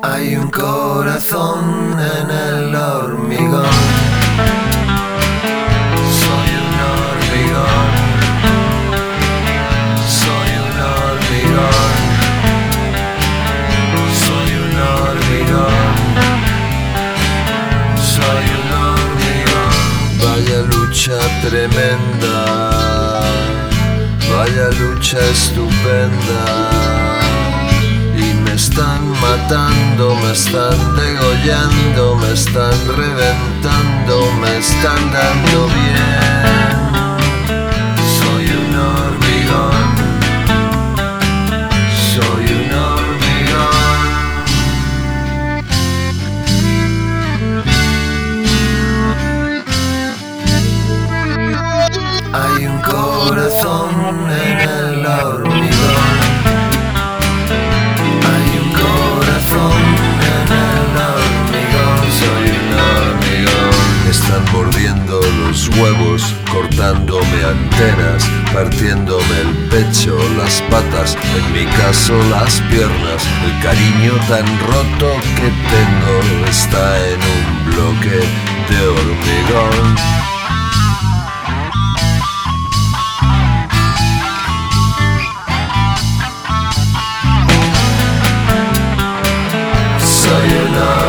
Hay un corazón en el hormigón. Soy un hormigón. Soy un hormigón. Soy un hormigón. Soy un hormigón. Vaya lucha tremenda. Vaya lucha estupenda. Me están matando, me están degollando, me están reventando, me están dando bien. Soy un hormigón. Soy un hormigón. Hay un corazón en el hormigón. Están mordiendo los huevos, cortándome antenas, partiéndome el pecho, las patas, en mi caso las piernas. El cariño tan roto que tengo está en un bloque de hormigón. Soy un